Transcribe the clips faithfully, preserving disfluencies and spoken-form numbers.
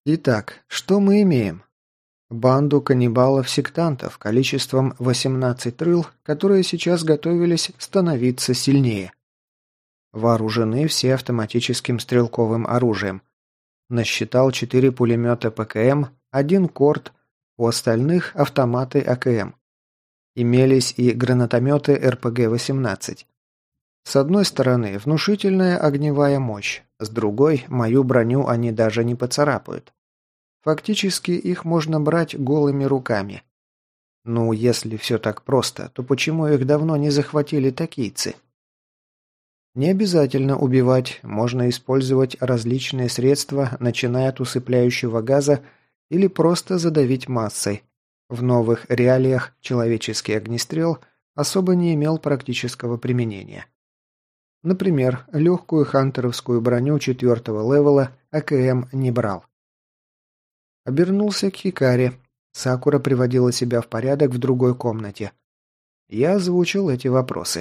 Итак, что мы имеем? Банду каннибалов-сектантов количеством восемнадцать рыл, которые сейчас готовились становиться сильнее. Вооружены все автоматическим стрелковым оружием. Насчитал четыре пулемета ПКМ, один корт, у остальных автоматы АКМ. Имелись и гранатометы РПГ восемнадцать. С одной стороны, внушительная огневая мощь, с другой, мою броню они даже не поцарапают. Фактически их можно брать голыми руками. Ну, если все так просто, то почему их давно не захватили токийцы? Не обязательно убивать, можно использовать различные средства, начиная от усыпляющего газа или просто задавить массой. В новых реалиях человеческий огнестрел особо не имел практического применения. Например, легкую хантеровскую броню четвертого левела АКМ не брал. Обернулся к Хикаре. Сакура приводила себя в порядок в другой комнате. Я озвучил эти вопросы.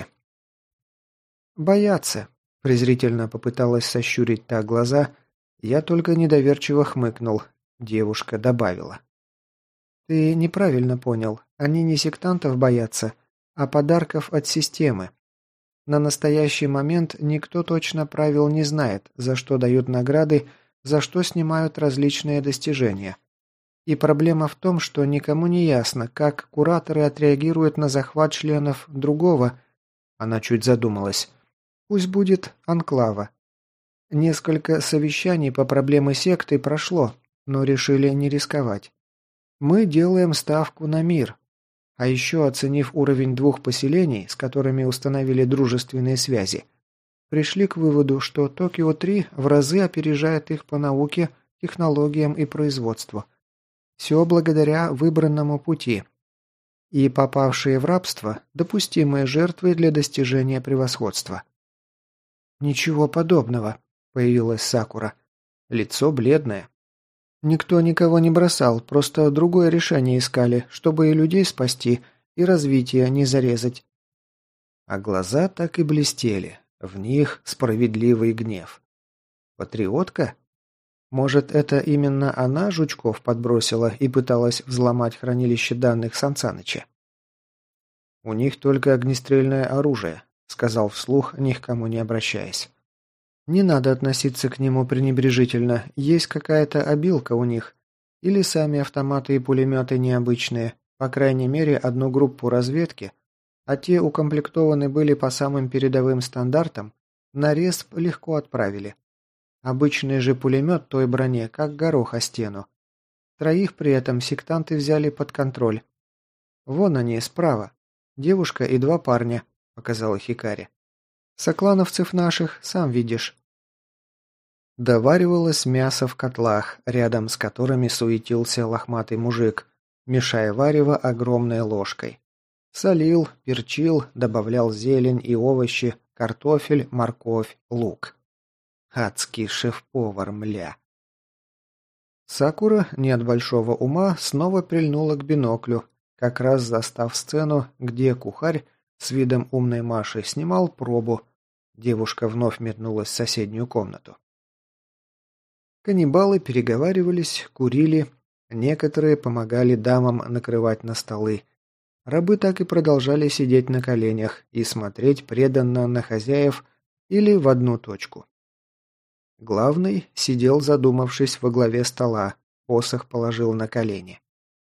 «Боятся», – презрительно попыталась сощурить та глаза. Я только недоверчиво хмыкнул. Девушка добавила. «Ты неправильно понял. Они не сектантов боятся, а подарков от системы. На настоящий момент никто точно правил не знает, за что дают награды, за что снимают различные достижения. И проблема в том, что никому не ясно, как кураторы отреагируют на захват членов другого, она чуть задумалась, пусть будет анклава. Несколько совещаний по проблеме секты прошло, но решили не рисковать. Мы делаем ставку на мир. А еще, оценив уровень двух поселений, с которыми установили дружественные связи, пришли к выводу, что Токио три в разы опережает их по науке, технологиям и производству. Все благодаря выбранному пути. И попавшие в рабство – допустимые жертвы для достижения превосходства. «Ничего подобного», – появилась Сакура. Лицо бледное. «Никто никого не бросал, просто другое решение искали, чтобы и людей спасти, и развитие не зарезать». А глаза так и блестели. В них справедливый гнев. Патриотка? Может, это именно она жучков подбросила и пыталась взломать хранилище данных Сансаныча? «У них только огнестрельное оружие», — сказал вслух, ни к кому не обращаясь. «Не надо относиться к нему пренебрежительно, есть какая-то обилка у них. Или сами автоматы и пулеметы необычные, по крайней мере, одну группу разведки, а те укомплектованы были по самым передовым стандартам, на респ легко отправили. Обычный же пулемет той броне, как горох о стену. Троих при этом сектанты взяли под контроль. Вон они, справа. Девушка и два парня», — показала Хикари. «Соклановцев наших, сам видишь». Доваривалось мясо в котлах, рядом с которыми суетился лохматый мужик, мешая варево огромной ложкой. Солил, перчил, добавлял зелень и овощи, картофель, морковь, лук. Адский шеф-повар, мля. Сакура, не от большого ума, снова прильнула к биноклю, как раз застав сцену, где кухарь с видом умной Маши снимал пробу. Девушка вновь метнулась в соседнюю комнату. Каннибалы переговаривались, курили, некоторые помогали дамам накрывать на столы. Рабы так и продолжали сидеть на коленях и смотреть преданно на хозяев или в одну точку. Главный сидел, задумавшись, во главе стола, посох положил на колени.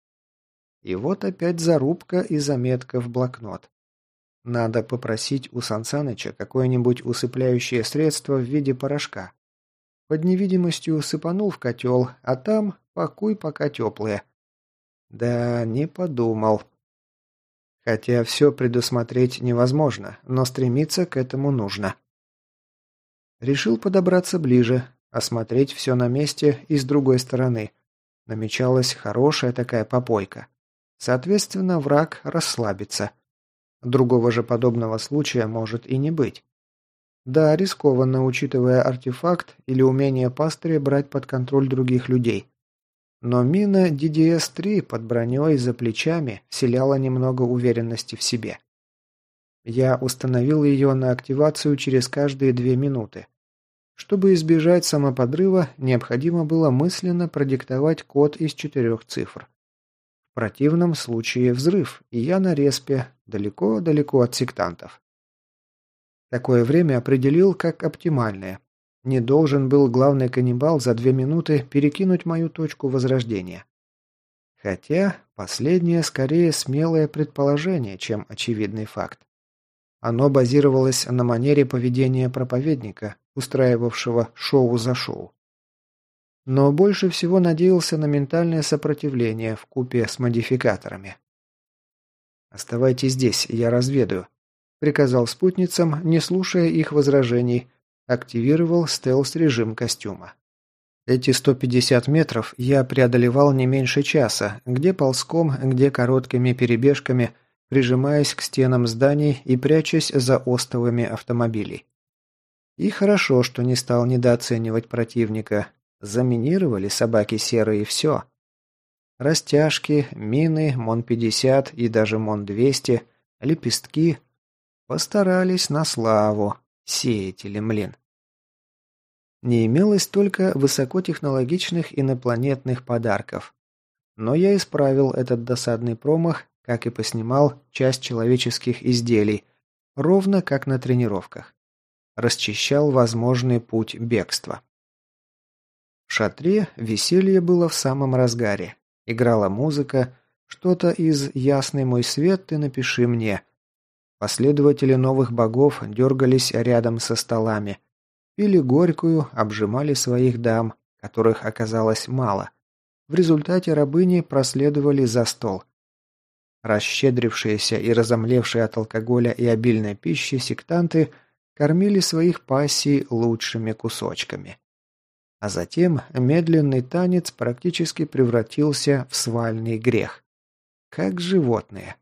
И вот опять зарубка и заметка в блокнот. Надо попросить у Сансаныча какое-нибудь усыпляющее средство в виде порошка. Под невидимостью сыпанул в котел, а там покуй пока теплые. Да, не подумал. Хотя все предусмотреть невозможно, но стремиться к этому нужно. Решил подобраться ближе, осмотреть все на месте и с другой стороны. Намечалась хорошая такая попойка. Соответственно, враг расслабится. Другого же подобного случая может и не быть. Да, рискованно, учитывая артефакт или умение пастыря брать под контроль других людей. Но мина ди ди эс три под броней за плечами вселяла немного уверенности в себе. Я установил ее на активацию через каждые две минуты. Чтобы избежать самоподрыва, необходимо было мысленно продиктовать код из четырех цифр. В противном случае взрыв, и я на респе, далеко-далеко от сектантов. Такое время определил как оптимальное. Не должен был главный каннибал за две минуты перекинуть мою точку возрождения. Хотя последнее скорее смелое предположение, чем очевидный факт. Оно базировалось на манере поведения проповедника, устраивавшего шоу за шоу. Но больше всего надеялся на ментальное сопротивление вкупе с модификаторами. «Оставайтесь здесь, я разведаю», — приказал спутницам, не слушая их возражений, активировал стелс-режим костюма. Эти сто пятьдесят метров я преодолевал не меньше часа, где ползком, где короткими перебежками, прижимаясь к стенам зданий и прячась за остовами автомобилей. И хорошо, что не стал недооценивать противника. Заминировали собаки серые и все. Растяжки, мины, мон пятьдесят и даже мон двести, лепестки. Постарались на славу, сеятели, млин. Не имелось только высокотехнологичных инопланетных подарков. Но я исправил этот досадный промах, как и поснимал часть человеческих изделий, ровно как на тренировках. Расчищал возможный путь бегства. В шатре веселье было в самом разгаре. Играла музыка, что-то из «Ясный мой свет, ты напиши мне». Последователи новых богов дергались рядом со столами. Пили горькую, обжимали своих дам, которых оказалось мало. В результате рабыни проследовали за стол. Расщедрившиеся и разомлевшие от алкоголя и обильной пищи сектанты кормили своих пассий лучшими кусочками. А затем медленный танец практически превратился в свальный грех. Как животные.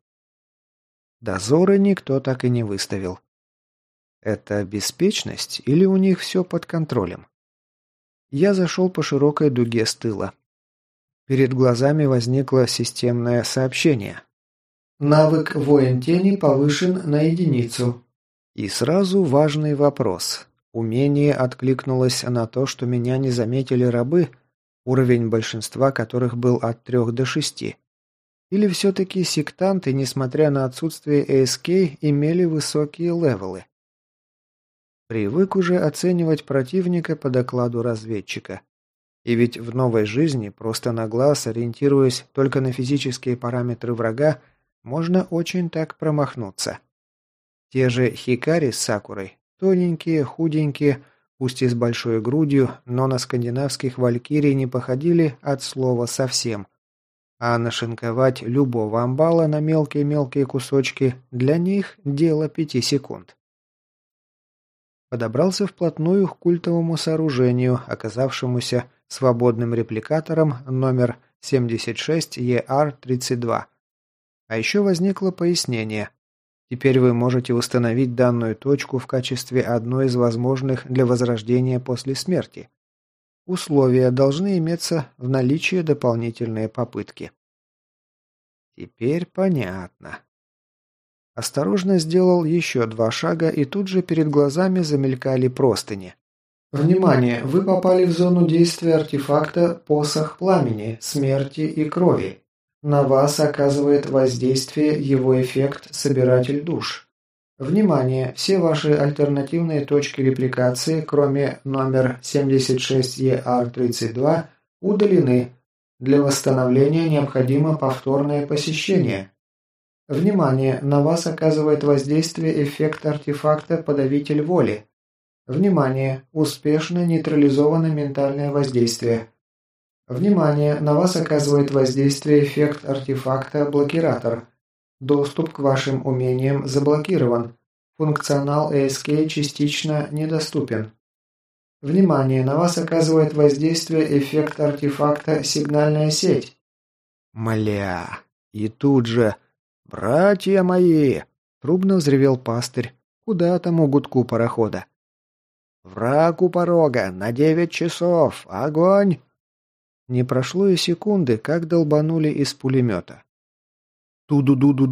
Дозоры никто так и не выставил. Это беспечность или у них все под контролем? Я зашел по широкой дуге с тыла. Перед глазами возникло системное сообщение. Навык «Воин тени» повышен на единицу. И сразу важный вопрос. Умение откликнулось на то, что меня не заметили рабы, уровень большинства которых был от трех до шести. Или все-таки сектанты, несмотря на отсутствие эй эс кей, имели высокие левелы? Привык уже оценивать противника по докладу разведчика. И ведь в новой жизни, просто на глаз, ориентируясь только на физические параметры врага, можно очень так промахнуться. Те же Хикари с Сакурой, тоненькие, худенькие, пусть и с большой грудью, но на скандинавских валькирий не походили от слова совсем. А нашинковать любого амбала на мелкие-мелкие кусочки для них дело пяти секунд. Подобрался вплотную к культовому сооружению, оказавшемуся свободным репликатором номер семьдесят шесть и ар тридцать два. А еще возникло пояснение. Теперь вы можете установить данную точку в качестве одной из возможных для возрождения после смерти. Условия должны иметься в наличии дополнительные попытки. Теперь понятно. Осторожно сделал еще два шага, и тут же перед глазами замелькали простыни. Внимание! Вы попали в зону действия артефакта «Посох пламени, смерти и крови». На вас оказывает воздействие его эффект «Собиратель душ». Внимание! Все ваши альтернативные точки репликации, кроме номер семьдесят шесть и ар тридцать два, удалены. Для восстановления необходимо повторное посещение. Внимание! На вас оказывает воздействие эффект артефакта «Подавитель воли». Внимание! Успешно нейтрализовано ментальное воздействие. Внимание! На вас оказывает воздействие эффект артефакта «Блокиратор». Доступ к вашим умениям заблокирован. Функционал эй эс кей частично недоступен. Внимание! На вас оказывает воздействие эффект артефакта «Сигнальная сеть». Мля! И тут же... «Братья мои!» – трубно взревел пастырь. Куда тому гудку парохода? «Враг у порога! На девять часов! Огонь!» Не прошло и секунды, как долбанули из пулемета.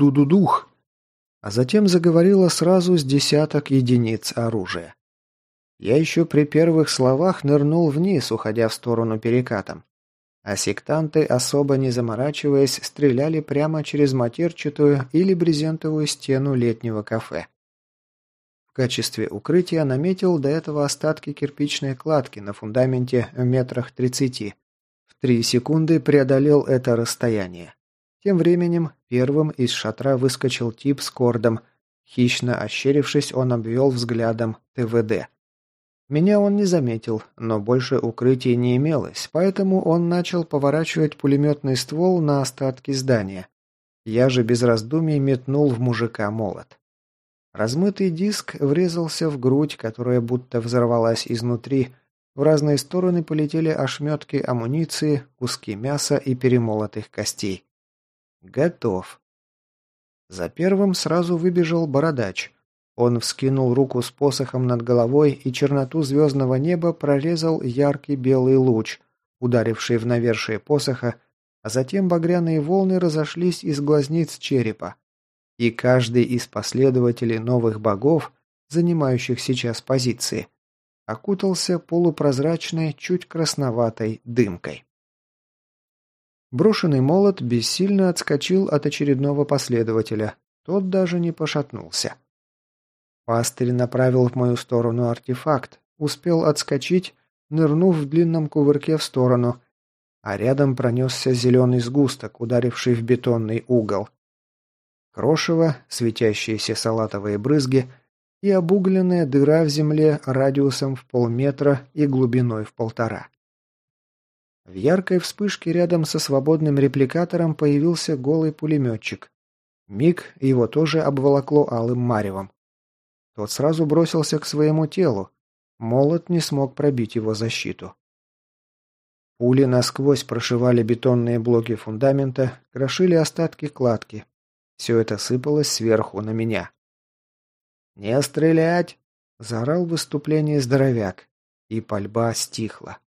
Ту-ду-ду-ду-ду-ду-дух! А затем заговорило сразу с десяток единиц оружия. Я еще при первых словах нырнул вниз, уходя в сторону перекатом. А сектанты, особо не заморачиваясь, стреляли прямо через матерчатую или брезентовую стену летнего кафе. В качестве укрытия наметил до этого остатки кирпичной кладки на фундаменте в метрах тридцати. В три секунды преодолел это расстояние. Тем временем первым из шатра выскочил тип с кордом. Хищно ощерившись, он обвел взглядом ТВД. Меня он не заметил, но больше укрытий не имелось, поэтому он начал поворачивать пулеметный ствол на остатки здания. Я же без раздумий метнул в мужика молот. Размытый диск врезался в грудь, которая будто взорвалась изнутри. В разные стороны полетели ошметки амуниции, куски мяса и перемолотых костей. Готов. За первым сразу выбежал бородач. Он вскинул руку с посохом над головой, и черноту звездного неба прорезал яркий белый луч, ударивший в навершие посоха, а затем багряные волны разошлись из глазниц черепа. И каждый из последователей новых богов, занимающих сейчас позиции, окутался полупрозрачной, чуть красноватой дымкой. Брошенный молот бессильно отскочил от очередного последователя. Тот даже не пошатнулся. Пастырь направил в мою сторону артефакт, успел отскочить, нырнув в длинном кувырке в сторону, а рядом пронесся зеленый сгусток, ударивший в бетонный угол. Крошево, светящиеся салатовые брызги и обугленная дыра в земле радиусом в полметра и глубиной в полтора. В яркой вспышке рядом со свободным репликатором появился голый пулеметчик. Миг его тоже обволокло алым маревом. Тот сразу бросился к своему телу. Молот не смог пробить его защиту. Пули насквозь прошивали бетонные блоки фундамента, крошили остатки кладки. Все это сыпалось сверху на меня. «Не стрелять!» – заорал в выступлении здоровяк, и пальба стихла.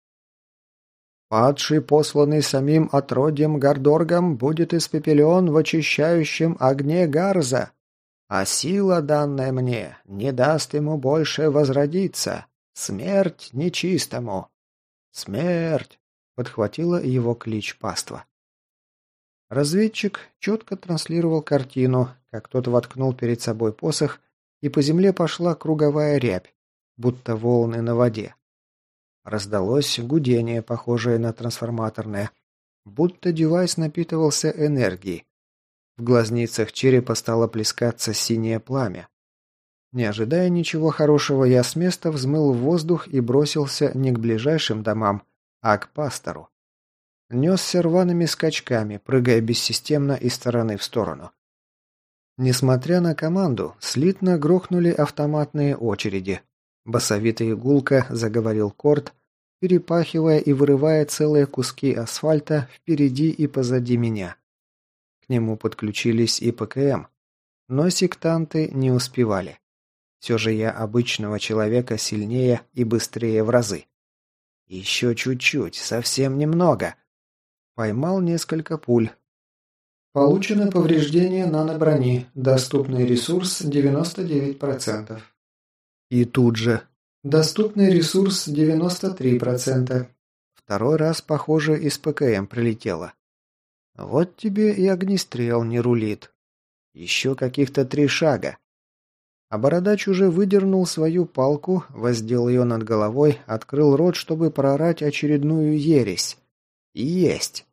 «Падший, посланный самим отродьем Гордоргом, будет испепелен в очищающем огне Гарза. А сила, данная мне, не даст ему больше возродиться. Смерть нечистому! Смерть!» — подхватила его клич паства. Разведчик четко транслировал картину, как тот воткнул перед собой посох, и по земле пошла круговая рябь, будто волны на воде. Раздалось гудение, похожее на трансформаторное, будто девайс напитывался энергией. В глазницах черепа стало плескаться синее пламя. Не ожидая ничего хорошего, я с места взмыл в воздух и бросился не к ближайшим домам, а к пастору. Несся рваными скачками, прыгая бессистемно из стороны в сторону. Несмотря на команду, слитно грохнули автоматные очереди. Басовито и гулко заговорил Корт, перепахивая и вырывая целые куски асфальта впереди и позади меня. К нему подключились и ПКМ, но сектанты не успевали. Все же я обычного человека сильнее и быстрее в разы. Еще чуть-чуть, совсем немного. Поймал несколько пуль. Получено повреждение наноброни. Доступный ресурс девяносто девять процентов. И тут же. Доступный ресурс девяносто три процента. Второй раз, похоже, из ПКМ прилетело. Вот тебе и огнестрел не рулит. Еще каких-то три шага. А бородач уже выдернул свою палку, воздел ее над головой, открыл рот, чтобы проорать очередную ересь. Есть!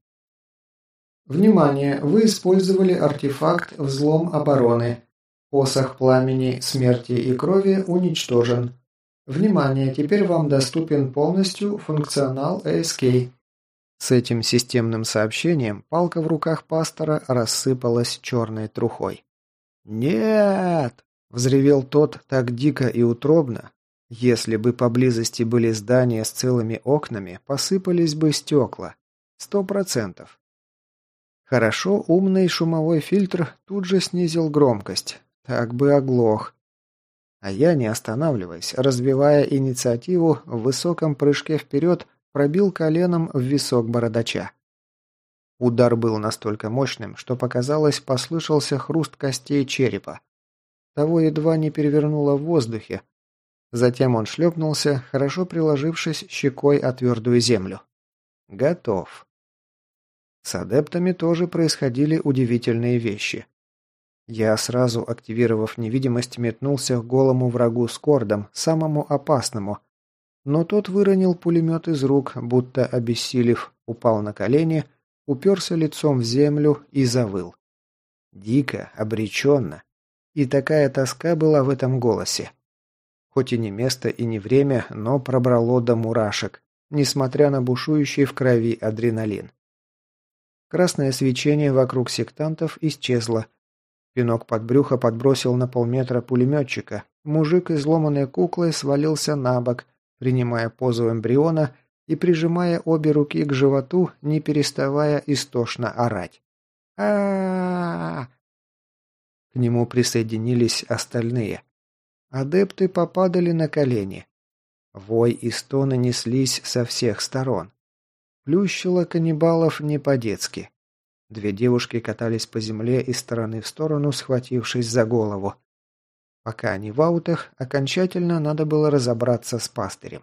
Внимание! Вы использовали артефакт «Взлом обороны». Посох пламени, смерти и крови уничтожен. Внимание! Теперь вам доступен полностью функционал эй эс кей. С этим системным сообщением палка в руках пастора рассыпалась черной трухой. «Нет!» – взревел тот так дико и утробно. Если бы поблизости были здания с целыми окнами, посыпались бы стекла. Сто процентов. Хорошо, умный шумовой фильтр тут же снизил громкость. Так бы оглох. А я, не останавливаясь, развивая инициативу, в высоком прыжке вперед пробил коленом в висок бородача. Удар был настолько мощным, что, показалось, послышался хруст костей черепа. Того едва не перевернуло в воздухе. Затем он шлепнулся, хорошо приложившись щекой о твердую землю. Готов. С адептами тоже происходили удивительные вещи. Я, сразу активировав невидимость, метнулся к голому врагу с кордом, самому опасному. Но тот выронил пулемет из рук, будто обессилев, упал на колени, уперся лицом в землю и завыл. Дико, обреченно. И такая тоска была в этом голосе. Хоть и не место и не время, но пробрало до мурашек, несмотря на бушующий в крови адреналин. Красное свечение вокруг сектантов исчезло. Пинок под брюхо подбросил на полметра пулеметчика. Мужик, изломанной куклой, свалился на бок, принимая позу эмбриона и прижимая обе руки к животу, не переставая истошно орать. а, К нему присоединились остальные. Адепты попадали на колени. Вой и стоны неслись со всех сторон. Плющило каннибалов не по-детски. Две девушки катались по земле из стороны в сторону, схватившись за голову. Пока они в аутах, окончательно надо было разобраться с пастырем.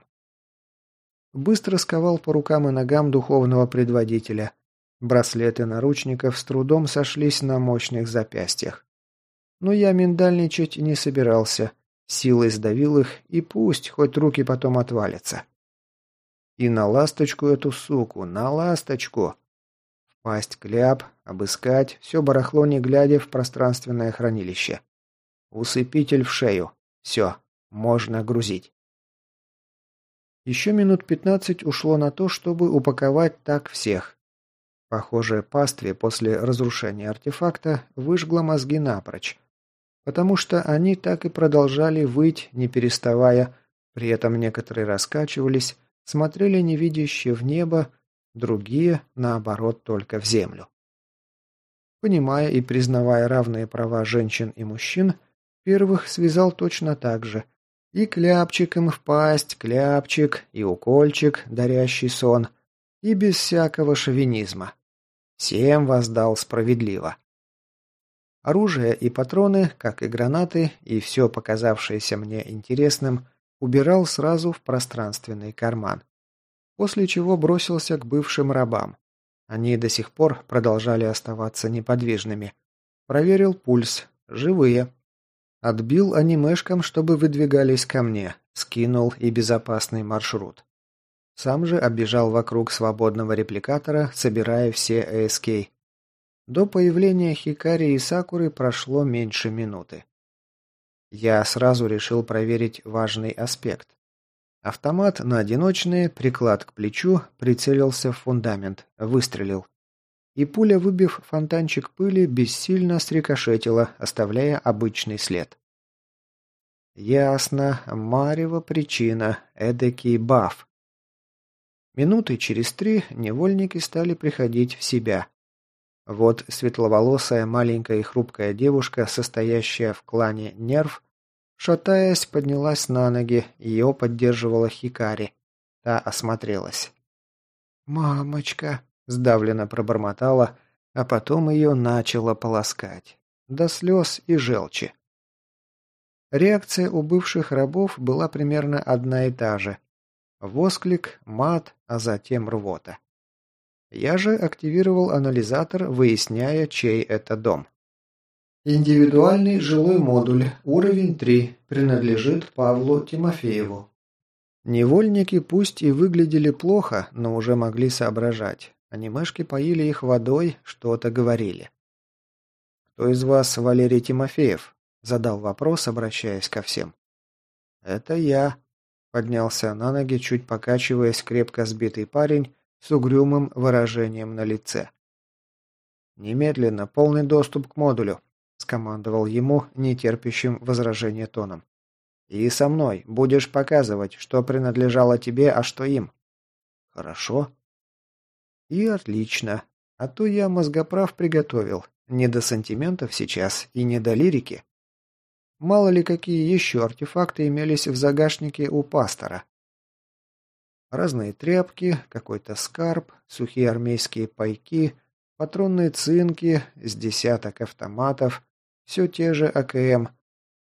Быстро сковал по рукам и ногам духовного предводителя. Браслеты наручников с трудом сошлись на мощных запястьях. Но я миндальничать не собирался. Силой сдавил их, и пусть хоть руки потом отвалятся. И на ласточку эту суку, на ласточку! Впасть кляп, обыскать, все барахло не глядя в пространственное хранилище. Усыпитель в шею. Все, можно грузить. Еще минут пятнадцать ушло на то, чтобы упаковать так всех. Похоже, пастве после разрушения артефакта выжгло мозги напрочь, потому что они так и продолжали выть, не переставая, при этом некоторые раскачивались, смотрели невидяще в небо, другие, наоборот, только в землю. Понимая и признавая равные права женщин и мужчин, первых связал точно так же. И кляпчик им в пасть, кляпчик, и укольчик, дарящий сон, и без всякого шовинизма. Всем воздал справедливо. Оружие и патроны, как и гранаты, и все показавшееся мне интересным, убирал сразу в пространственный карман. После чего бросился к бывшим рабам. Они до сих пор продолжали оставаться неподвижными. Проверил пульс. Живые. Отбил анимешкам, чтобы выдвигались ко мне. Скинул и безопасный маршрут. Сам же оббежал вокруг свободного репликатора, собирая все эй эс кей. До появления Хикари и Сакуры прошло меньше минуты. Я сразу решил проверить важный аспект. Автомат на одиночные, приклад к плечу, прицелился в фундамент, выстрелил. И пуля, выбив фонтанчик пыли, бессильно срикошетила, оставляя обычный след. Ясно, марево причина, эдакий баф. Минуты через три невольники стали приходить в себя. Вот светловолосая маленькая и хрупкая девушка, состоящая в клане Нерв, шатаясь, поднялась на ноги, ее поддерживала Хикари. Та осмотрелась. «Мамочка!» – сдавленно пробормотала, а потом ее начало полоскать. До слез и желчи. Реакция у бывших рабов была примерно одна и та же. Восклик, мат, а затем рвота. Я же активировал анализатор, выясняя, чей это дом. Индивидуальный жилой модуль, уровень три, принадлежит Павлу Тимофееву. Невольники пусть и выглядели плохо, но уже могли соображать. Анимешки поили их водой, что-то говорили. «Кто из вас Валерий Тимофеев?» – задал вопрос, обращаясь ко всем. «Это я», – поднялся на ноги, чуть покачиваясь, крепко сбитый парень с угрюмым выражением на лице. «Немедленно полный доступ к модулю», – скомандовал ему нетерпящим возражения тоном. «И со мной будешь показывать, что принадлежало тебе, а что им». «Хорошо». «И отлично. А то я мозгоправ приготовил. Не до сантиментов сейчас и не до лирики. Мало ли какие еще артефакты имелись в загашнике у пастора. Разные тряпки, какой-то скарб, сухие армейские пайки, патронные цинки, с десяток автоматов, все те же а ка эм,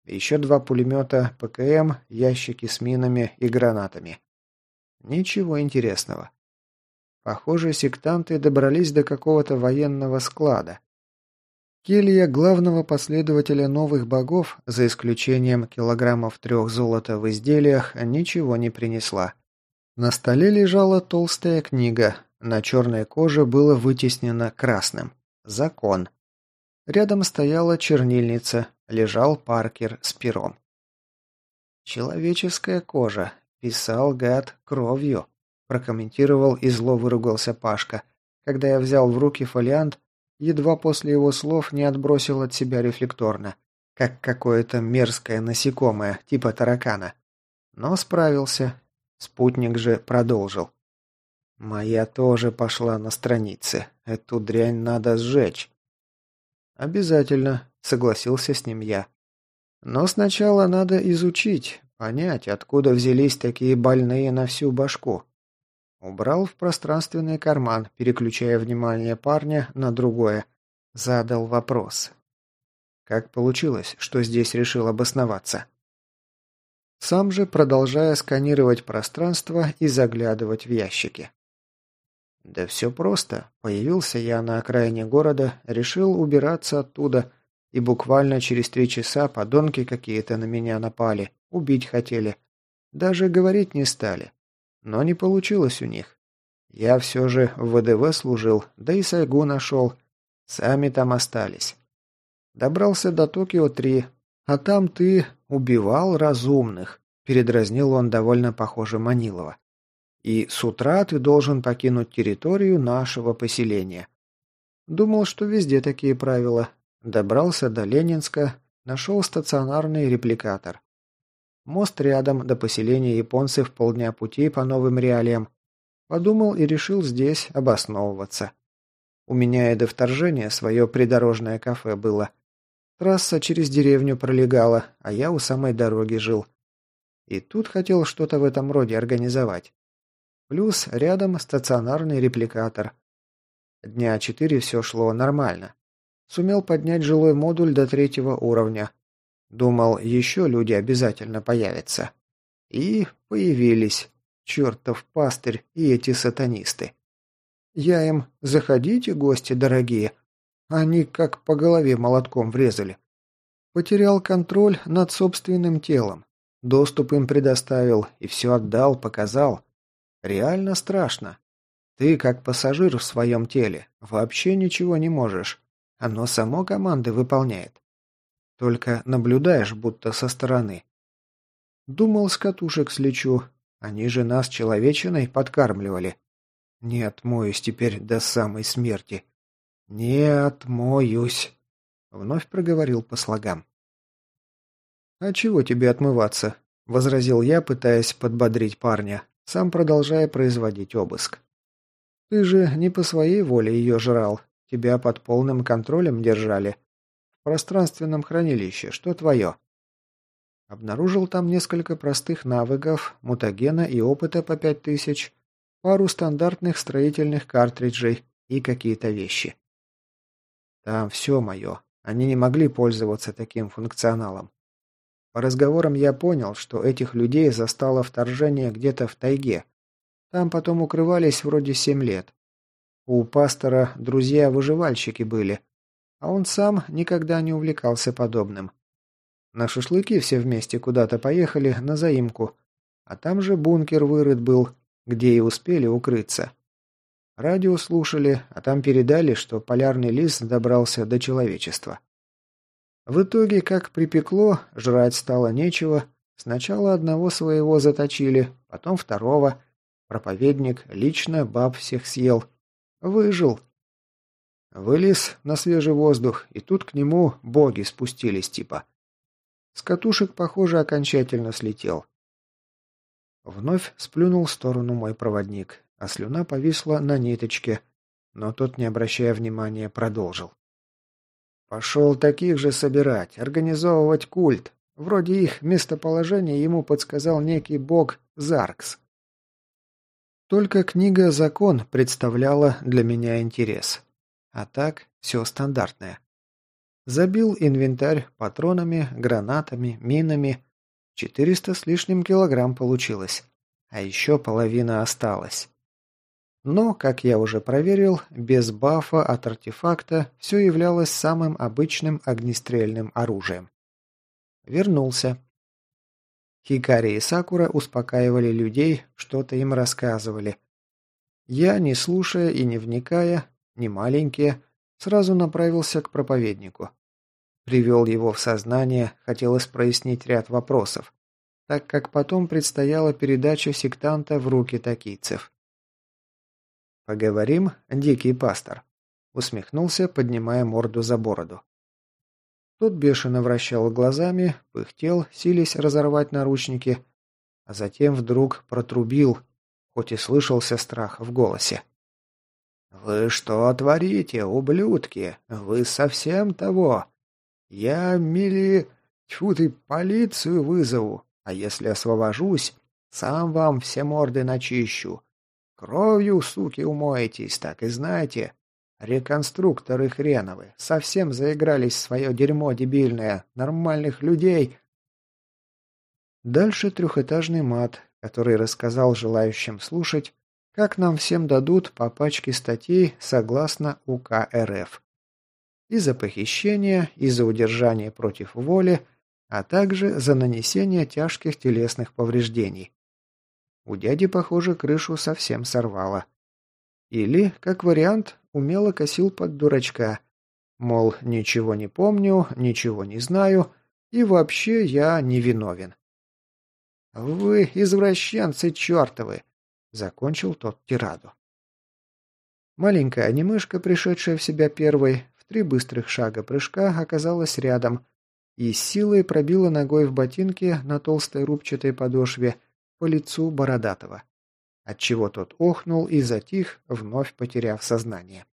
Еще два пулемета ПКМ, ящики с минами и гранатами. Ничего интересного. Похоже, сектанты добрались до какого-то военного склада. Келья главного последователя новых богов, за исключением килограммов трех золота в изделиях, ничего не принесла. На столе лежала толстая книга, на черной коже было вытеснено красным. Закон. Рядом стояла чернильница, лежал Паркер с пером. «Человеческая кожа», — писал гад кровью, — прокомментировал и зло выругался Пашка, когда я взял в руки фолиант, едва после его слов не отбросил от себя рефлекторно, как какое-то мерзкое насекомое, типа таракана. Но справился. Спутник же продолжил. «Моя тоже пошла на страницы. Эту дрянь надо сжечь». «Обязательно», — согласился с ним я. «Но сначала надо изучить, понять, откуда взялись такие больные на всю башку». Убрал в пространственный карман, переключая внимание парня на другое. Задал вопрос. «Как получилось, что здесь решил обосноваться?» Сам же продолжая сканировать пространство и заглядывать в ящики. Да все просто. Появился я на окраине города, решил убираться оттуда, и буквально через три часа подонки какие-то на меня напали, убить хотели. Даже говорить не стали. Но не получилось у них. Я все же в ВДВ служил, да и Сайгу нашел. Сами там остались. Добрался до Токио три, а там ты убивал разумных, передразнил он довольно похоже Манилова. И с утра ты должен покинуть территорию нашего поселения. Думал, что везде такие правила. Добрался до Ленинска, нашел стационарный репликатор. Мост рядом, до поселения японцев полдня пути по новым реалиям. Подумал и решил здесь обосновываться. У меня и до вторжения свое придорожное кафе было. Трасса через деревню пролегала, а я у самой дороги жил. И тут хотел что-то в этом роде организовать. Плюс рядом стационарный репликатор. Дня четыре все шло нормально. Сумел поднять жилой модуль до третьего уровня. Думал, еще люди обязательно появятся. И появились. Чертов пастырь и эти сатанисты. Я им «Заходите, гости дорогие». Они как по голове молотком врезали. Потерял контроль над собственным телом. Доступ им предоставил и все отдал, показал. Реально страшно. Ты, как пассажир в своем теле, вообще ничего не можешь. Оно само команды выполняет. Только наблюдаешь, будто со стороны. Думал, с катушек слечу. Они же нас человечиной подкармливали. Не отмоюсь теперь до самой смерти. Не отмоюсь. Вновь проговорил по слогам. «А чего тебе отмываться?» — возразил я, пытаясь подбодрить парня, сам продолжая производить обыск. «Ты же не по своей воле ее жрал. Тебя под полным контролем держали. В пространственном хранилище. Что твое?» Обнаружил там несколько простых навыков, мутагена и опыта по пять тысяч, пару стандартных строительных картриджей и какие-то вещи. Там все мое. Они не могли пользоваться таким функционалом. По разговорам я понял, что этих людей застало вторжение где-то в тайге. Там потом укрывались вроде семь лет. У пастора друзья-выживальщики были, а он сам никогда не увлекался подобным. На шашлыки все вместе куда-то поехали на заимку, а там же бункер вырыт был, где и успели укрыться. Радио слушали, а там передали, что полярный лис добрался до человечества. В итоге, как припекло, жрать стало нечего. Сначала одного своего заточили, потом второго. Проповедник лично баб всех съел. Выжил. Вылез на свежий воздух, и тут к нему боги спустились типа. С катушек, похоже, окончательно слетел. Вновь сплюнул в сторону мой проводник, а слюна повисла на ниточке, но тот, не обращая внимания, продолжил. Пошел таких же собирать, организовывать культ. Вроде их местоположение ему подсказал некий бог Заркс. Только книга «Закон» представляла для меня интерес. А так, все стандартное. Забил инвентарь патронами, гранатами, минами. Четыреста с лишним килограмм получилось. А еще половина осталась. Но, как я уже проверил, без бафа от артефакта все являлось самым обычным огнестрельным оружием. Вернулся. Хикари и Сакура успокаивали людей, что-то им рассказывали. Я, не слушая и не вникая, не маленькие, сразу направился к проповеднику. Привел его в сознание, хотелось прояснить ряд вопросов, так как потом предстояла передача сектанта в руки такийцев. «Поговорим, дикий пастор», — усмехнулся, поднимая морду за бороду. Тот бешено вращал глазами, пыхтел, силясь разорвать наручники, а затем вдруг протрубил, хоть и слышался страх в голосе. «Вы что творите, ублюдки? Вы совсем того? Я мили... Тьфу ты, полицию вызову, а если освобожусь, сам вам все морды начищу. Кровью, суки, умоетесь, так и знаете. Реконструкторы хреновы совсем заигрались в свое дерьмо дебильное, нормальных людей». Дальше трехэтажный мат, который рассказал желающим слушать, как нам всем дадут по пачке статей согласно УК РФ. И за похищение, и за удержание против воли, а также за нанесение тяжких телесных повреждений. У дяди, похоже, крышу совсем сорвало. Или, как вариант, умело косил под дурачка. Мол, ничего не помню, ничего не знаю, и вообще я не виновен. «Вы извращенцы чертовы!» — закончил тот тираду. Маленькая анимешка, пришедшая в себя первой, в три быстрых шага прыжка оказалась рядом и с силой пробила ногой в ботинке на толстой рубчатой подошве по лицу Бородатого, отчего тот охнул и затих, вновь потеряв сознание.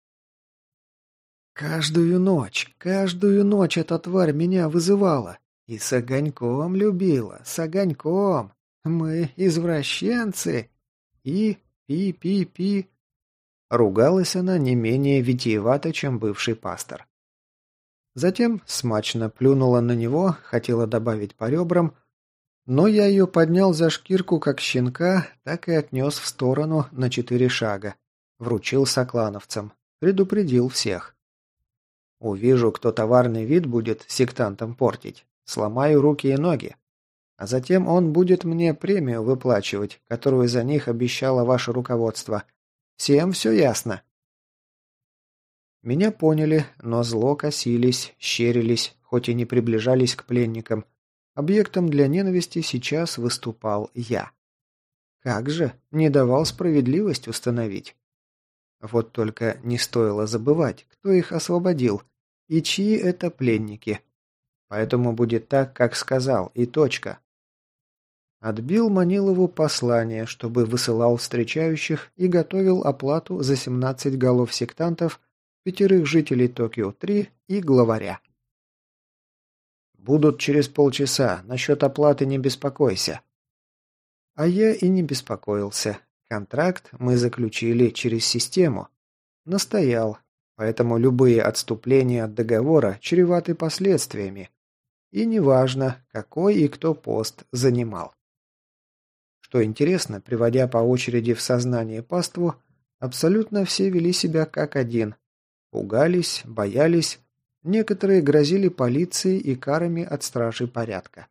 «Каждую ночь, каждую ночь эта тварь меня вызывала. И с огоньком любила, с огоньком. Мы извращенцы. И пи-пи-пи». Ругалась она не менее витиевато, чем бывший пастор. Затем смачно плюнула на него, хотела добавить по ребрам, но я ее поднял за шкирку как щенка, так и отнес в сторону на четыре шага. Вручил соклановцам. Предупредил всех. Увижу, кто товарный вид будет сектантам портить. Сломаю руки и ноги. А затем он будет мне премию выплачивать, которую за них обещало ваше руководство. Всем все ясно? Меня поняли, но зло косились, щерились, хоть и не приближались к пленникам. Объектом для ненависти сейчас выступал я. Как же, не давал справедливость установить. Вот только не стоило забывать, кто их освободил и чьи это пленники. Поэтому будет так, как сказал, и точка. Отбил Манилову послание, чтобы высылал встречающих и готовил оплату за семнадцать голов сектантов, пятерых жителей Токио-три и главаря. «Будут через полчаса. Насчет оплаты не беспокойся». А я и не беспокоился. Контракт мы заключили через систему. Настоял. Поэтому любые отступления от договора чреваты последствиями. И неважно, какой и кто пост занимал. Что интересно, приводя по очереди в сознание паству, абсолютно все вели себя как один. Пугались, боялись. Некоторые грозили полицией и карами от стражей порядка.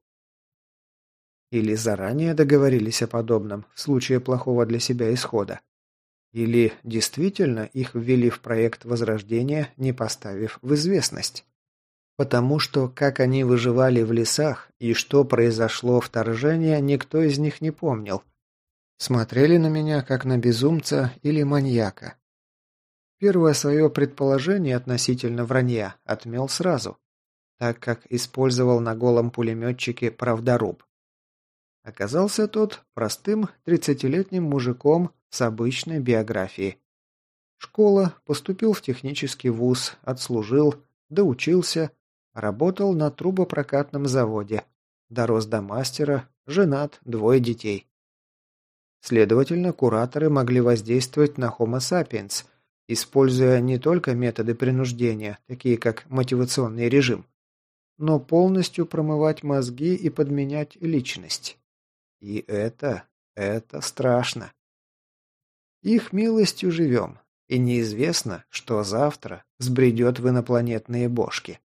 Или заранее договорились о подобном, в случае плохого для себя исхода. Или действительно их ввели в проект возрождения, не поставив в известность. Потому что, как они выживали в лесах и что произошло вторжение, никто из них не помнил. Смотрели на меня, как на безумца или маньяка. Первое свое предположение относительно вранья отмел сразу, так как использовал на голом пулеметчике правдоруб. Оказался тот простым тридцатилетним мужиком с обычной биографией. Школа, поступил в технический вуз, отслужил, доучился, работал на трубопрокатном заводе, дорос до мастера, женат, двое детей. Следовательно, кураторы могли воздействовать на Homo sapiens, используя не только методы принуждения, такие как мотивационный режим, но полностью промывать мозги и подменять личность. И это... это страшно. Их милостью живем, и неизвестно, что завтра сбредет в инопланетные бошки.